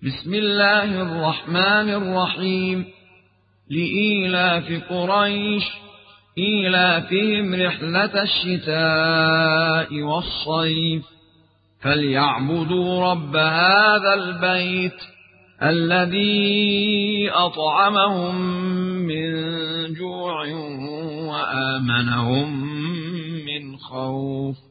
بسم الله الرحمن الرحيم. لإيلاف قريش إيلافهم رحلة الشتاء والصيف فليعبدوا رب هذا البيت الذي أطعمهم من جوع وآمنهم من خوف.